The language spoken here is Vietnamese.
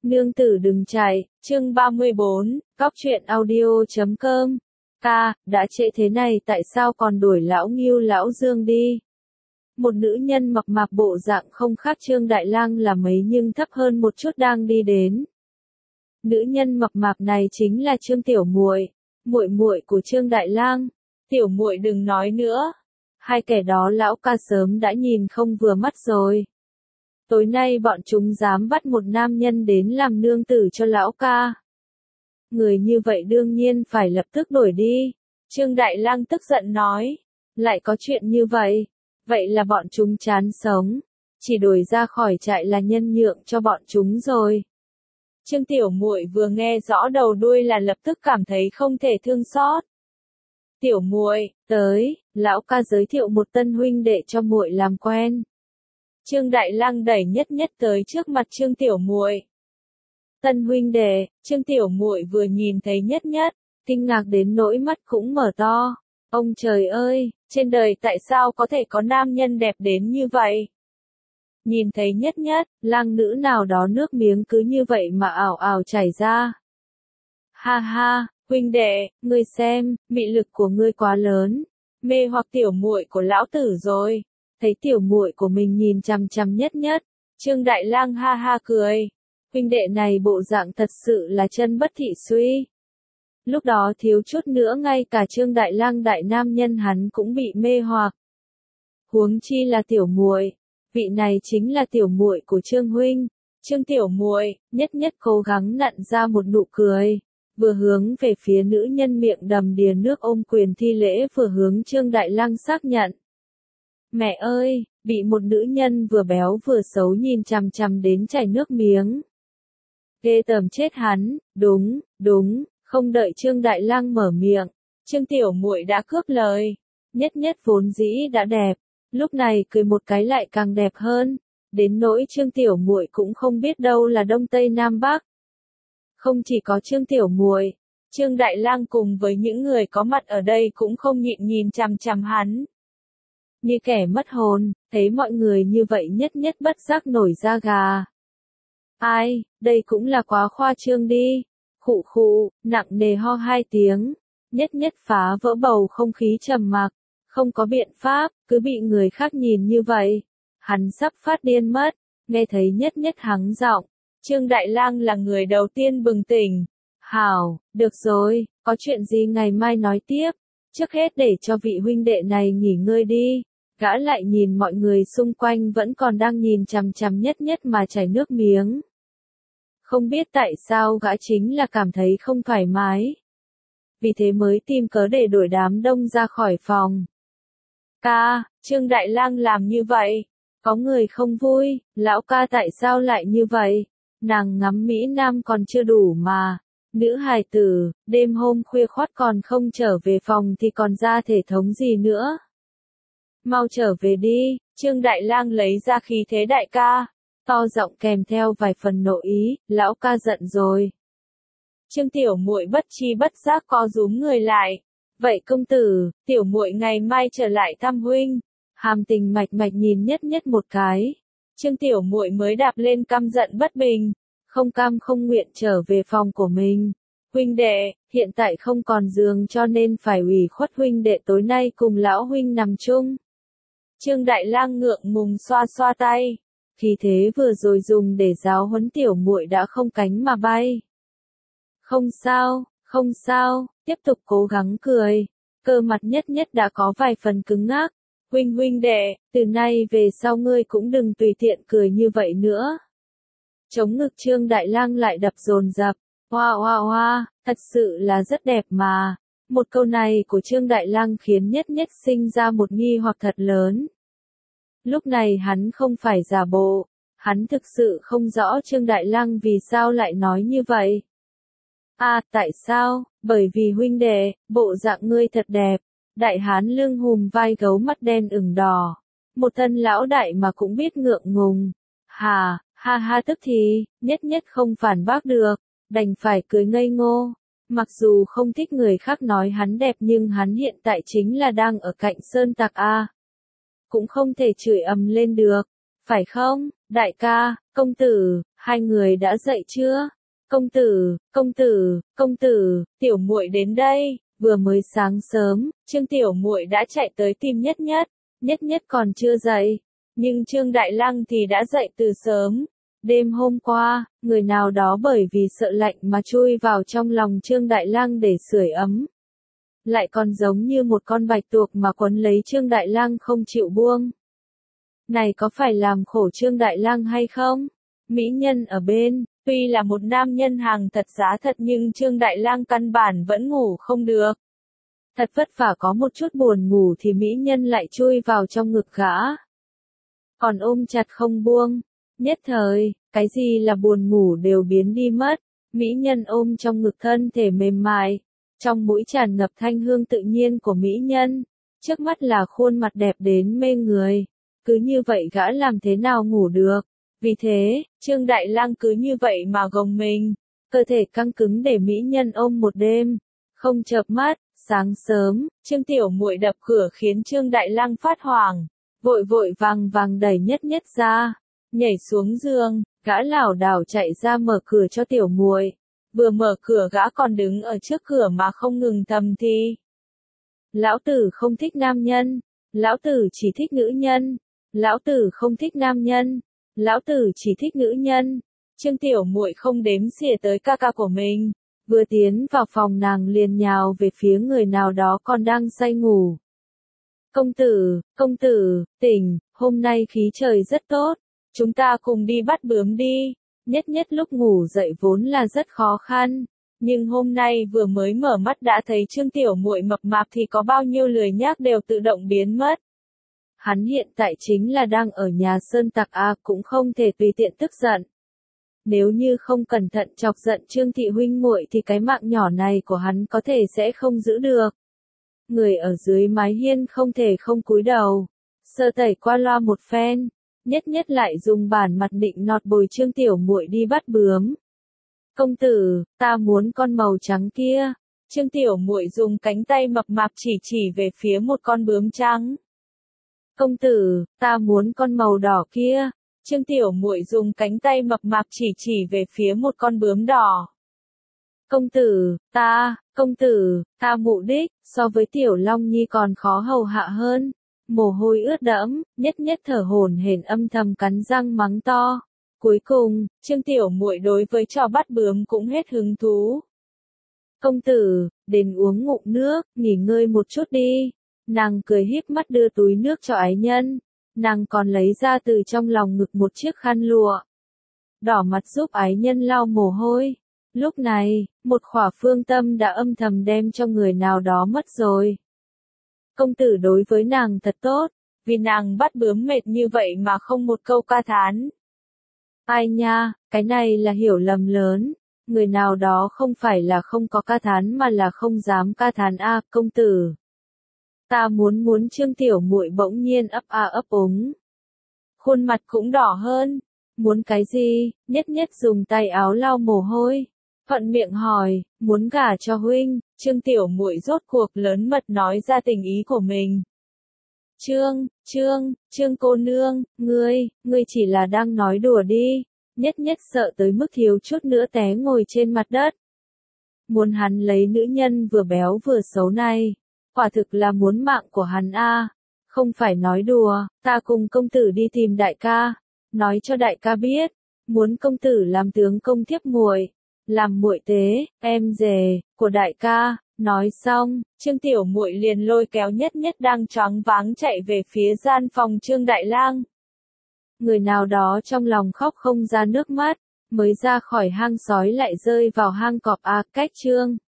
Nương tử đừng chạy, chương 34, cóc truyện audio.com. Đã trễ thế này tại sao còn đuổi lão Ngưu lão Dương đi? Một nữ nhân mập mạp bộ dạng không khác Trương Đại Lang là mấy nhưng thấp hơn một chút đang đi đến. Nữ nhân mập mạp này chính là Trương Tiểu Muội, muội muội của Trương Đại Lang. Tiểu muội đừng nói nữa. Hai kẻ đó lão ca sớm đã nhìn không vừa mắt rồi. Tối nay bọn chúng dám bắt một nam nhân đến làm nương tử cho lão ca. Người như vậy đương nhiên phải lập tức đuổi đi. Trương Đại Lang tức giận nói. Lại có chuyện như vậy. Vậy là bọn chúng chán sống. Chỉ đuổi ra khỏi trại là nhân nhượng cho bọn chúng rồi. Trương Tiểu Muội vừa nghe rõ đầu đuôi là lập tức cảm thấy không thể thương xót. Tiểu Muội, tới, lão ca giới thiệu một tân huynh đệ cho muội làm quen. Trương Đại Lang đẩy Nhất Nhất tới trước mặt Trương Tiểu Muội. Tân huynh đệ, Trương Tiểu Muội vừa nhìn thấy Nhất Nhất, kinh ngạc đến nỗi mắt cũng mở to. Ông trời ơi, trên đời tại sao có thể có nam nhân đẹp đến như vậy? Nhìn thấy Nhất Nhất, lang nữ nào đó nước miếng cứ như vậy mà ảo ảo chảy ra. Ha ha, huynh đệ, ngươi xem, mị lực của ngươi quá lớn, mê hoặc tiểu muội của lão tử rồi. Thấy tiểu muội của mình nhìn chằm chằm Nhất Nhất, Trương Đại Lang ha ha cười. Huynh đệ này bộ dạng thật sự là chân bất thị suy. Lúc đó thiếu chút nữa ngay cả Trương Đại Lang đại nam nhân hắn cũng bị mê hoặc. Huống chi là tiểu muội, vị này chính là tiểu muội của Trương huynh. Trương Tiểu Muội, Nhất Nhất cố gắng nặn ra một nụ cười, vừa hướng về phía nữ nhân miệng đầm đìa nước ôm quyền thi lễ vừa hướng Trương Đại Lang xác nhận. Mẹ ơi, bị một nữ nhân vừa béo vừa xấu nhìn chằm chằm đến chảy nước miếng. Ghê tởm chết hắn, đúng, không đợi Trương Đại Lang mở miệng, Trương Tiểu Muội đã cướp lời. Nhất Nhất vốn dĩ đã đẹp, lúc này cười một cái lại càng đẹp hơn, đến nỗi Trương Tiểu Muội cũng không biết đâu là Đông Tây Nam Bắc. Không chỉ có Trương Tiểu Muội, Trương Đại Lang cùng với những người có mặt ở đây cũng không nhịn nhìn chằm chằm hắn. Như kẻ mất hồn, thấy mọi người như vậy Nhất Nhất bất giác nổi da gà. Ai, đây cũng là quá khoa trương đi. Khụ khụ, nặng nề ho hai tiếng. Nhất Nhất phá vỡ bầu không khí trầm mặc. Không có biện pháp, cứ bị người khác nhìn như vậy. Hắn sắp phát điên mất. Nghe thấy Nhất Nhất hắng giọng, Trương Đại Lang là người đầu tiên bừng tỉnh. Hảo, được rồi, có chuyện gì ngày mai nói tiếp. Trước hết để cho vị huynh đệ này nghỉ ngơi đi. Gã lại nhìn mọi người xung quanh vẫn còn đang nhìn chằm chằm Nhất Nhất mà chảy nước miếng. Không biết tại sao gã chính là cảm thấy không thoải mái. Vì thế mới tìm cớ để đuổi đám đông ra khỏi phòng. Trương Đại Lang làm như vậy. Có người không vui, lão ca tại sao lại như vậy? Nàng ngắm Mỹ Nam còn chưa đủ mà. Nữ hài tử, đêm hôm khuya khoắt còn không trở về phòng thì còn ra thể thống gì nữa? Mau trở về đi, Trương Đại Lang lấy ra khí thế đại ca, to giọng kèm theo vài phần nội ý, lão ca giận rồi. Trương Tiểu Muội bất chi bất giác co rúm người lại. Vậy công tử, Tiểu Muội ngày mai trở lại thăm huynh. Hàm Tình mạch mạch nhìn Nhất Nhất một cái. Trương Tiểu Muội mới đạp lên căm giận bất bình, không cam không nguyện trở về phòng của mình. Huynh đệ, hiện tại không còn giường cho nên phải ủy khuất huynh đệ tối nay cùng lão huynh nằm chung. Trương Đại Lang ngượng ngùng xoa xoa tay, khí thế vừa rồi dùng để giáo huấn Tiểu Muội đã không cánh mà bay. Không sao, tiếp tục cố gắng cười. Cơ mặt Nhất Nhất đã có vài phần cứng ngắc. Huynh đệ, từ nay về sau ngươi cũng đừng tùy tiện cười như vậy nữa. Chống ngực Trương Đại Lang lại đập dồn dập. Hoa, thật sự là rất đẹp mà. Một câu này của Trương Đại Lang khiến Nhất Nhất sinh ra một nghi hoặc thật lớn. Lúc này hắn không phải giả bộ, hắn thực sự không rõ Trương Đại Lang vì sao lại nói như vậy. Tại sao? Bởi vì huynh đệ, bộ dạng ngươi thật đẹp. Đại hán lưng hùm vai gấu mắt đen ửng đỏ. Một thân lão đại mà cũng biết ngượng ngùng. Ha tức thì, Nhất Nhất không phản bác được, đành phải cười ngây ngô. Mặc dù không thích người khác nói hắn đẹp nhưng hắn hiện tại chính là đang ở cạnh sơn tặc a. Cũng không thể chửi ầm lên được. phải không, đại ca, công tử, hai người đã dậy chưa? Công tử, tiểu muội đến đây. Vừa mới sáng sớm, Trương tiểu muội đã chạy tới tìm Nhất Nhất. Nhất Nhất còn chưa dậy, nhưng Trương Đại Lăng thì đã dậy từ sớm. Đêm hôm qua, người nào đó bởi vì sợ lạnh mà chui vào trong lòng Trương Đại Lăng để sưởi ấm. Lại còn giống như một con bạch tuộc mà quấn lấy Trương Đại Lăng không chịu buông. Này có phải làm khổ Trương Đại Lăng hay không? Mỹ nhân ở bên, tuy là một nam nhân hàng thật giá thật nhưng Trương Đại Lăng căn bản vẫn ngủ không được. Thật vất vả có một chút buồn ngủ thì mỹ nhân lại chui vào trong ngực gã. Còn ôm chặt không buông. Nhất thời, cái gì là buồn ngủ đều biến đi mất. Mỹ nhân ôm trong ngực thân thể mềm mại. Trong mũi tràn ngập thanh hương tự nhiên của mỹ nhân. Trước mắt là khuôn mặt đẹp đến mê người. Cứ như vậy gã làm thế nào ngủ được. Vì thế, Trương Đại Lăng cứ như vậy mà gồng mình. Cơ thể căng cứng để mỹ nhân ôm một đêm. Không chợp mắt, sáng sớm, Trương tiểu muội đập cửa khiến Trương Đại Lăng phát hoảng. Vội vội vàng đẩy Nhất Nhất ra. Nhảy xuống giường, gã lảo đảo chạy ra mở cửa cho tiểu muội. Vừa mở cửa gã còn đứng ở trước cửa mà không ngừng thầm thì. Lão tử không thích nam nhân. Lão tử chỉ thích nữ nhân. Lão tử không thích nam nhân. Lão tử chỉ thích nữ nhân. Trương tiểu muội không đếm xỉa tới ca ca của mình. Vừa tiến vào phòng nàng liền nhào về phía người nào đó còn đang say ngủ. Công tử, tỉnh, hôm nay khí trời rất tốt. Chúng ta cùng đi bắt bướm đi. Nhất Nhất lúc ngủ dậy vốn là rất khó khăn. Nhưng hôm nay vừa mới mở mắt đã thấy Trương tiểu muội mập mạp thì có bao nhiêu lười nhác đều tự động biến mất. Hắn hiện tại chính là đang ở nhà sơn tặc cũng không thể tùy tiện tức giận. Nếu như không cẩn thận chọc giận Trương thị huynh muội thì cái mạng nhỏ này của hắn có thể sẽ không giữ được. Người ở dưới mái hiên không thể không cúi đầu. Sơ tẩy qua loa một phen. Nhất Nhất lại dùng bản mặt định nọt bồi Trương tiểu muội đi bắt bướm. Công tử, ta muốn con màu trắng kia. Trương tiểu muội dùng cánh tay mập mạp chỉ về phía một con bướm trắng. Công tử, ta muốn con màu đỏ kia. Trương tiểu muội dùng cánh tay mập mạp chỉ về phía một con bướm đỏ. Công tử, ta mụ đích, so với tiểu Long Nhi còn khó hầu hạ hơn. Mồ hôi ướt đẫm, Nhất Nhất thở hổn hển âm thầm cắn răng mắng to. Cuối cùng, Trương tiểu muội đối với trò bắt bướm cũng hết hứng thú. Công tử, đến uống ngụm nước, nghỉ ngơi một chút đi. Nàng cười híp mắt đưa túi nước cho ái nhân. Nàng còn lấy ra từ trong lòng ngực một chiếc khăn lụa. Đỏ mặt giúp ái nhân lau mồ hôi. Lúc này, một khỏa phương tâm đã âm thầm đem cho người nào đó mất rồi. Công tử đối với nàng thật tốt, vì nàng bắt bướm mệt như vậy mà không một câu ca thán. Ai nha, cái này là hiểu lầm lớn. Người nào đó không phải là không có ca thán mà là không dám ca thán công tử. Ta muốn Trương tiểu muội bỗng nhiên ấp úng. Khuôn mặt cũng đỏ hơn. Muốn cái gì? Nhất Nhất dùng tay áo lau mồ hôi. Thuận miệng hỏi, muốn gả cho huynh. Trương tiểu muội rốt cuộc lớn mật nói ra tình ý của mình. Trương cô nương, ngươi chỉ là đang nói đùa đi. Nhất Nhất sợ tới mức thiếu chút nữa té ngồi trên mặt đất. Muốn hắn lấy nữ nhân vừa béo vừa xấu này. Quả thực là muốn mạng của hắn Không phải nói đùa, ta cùng công tử đi tìm đại ca. Nói cho đại ca biết. Muốn công tử làm tướng công thiếp muội. Làm muội tế, em rể, của đại ca. Nói xong, Trương tiểu muội liền lôi kéo Nhất Nhất đang choáng váng chạy về phía gian phòng Trương Đại Lang. Người nào đó trong lòng khóc không ra nước mắt. Mới ra khỏi hang sói lại rơi vào hang cọp cách Trương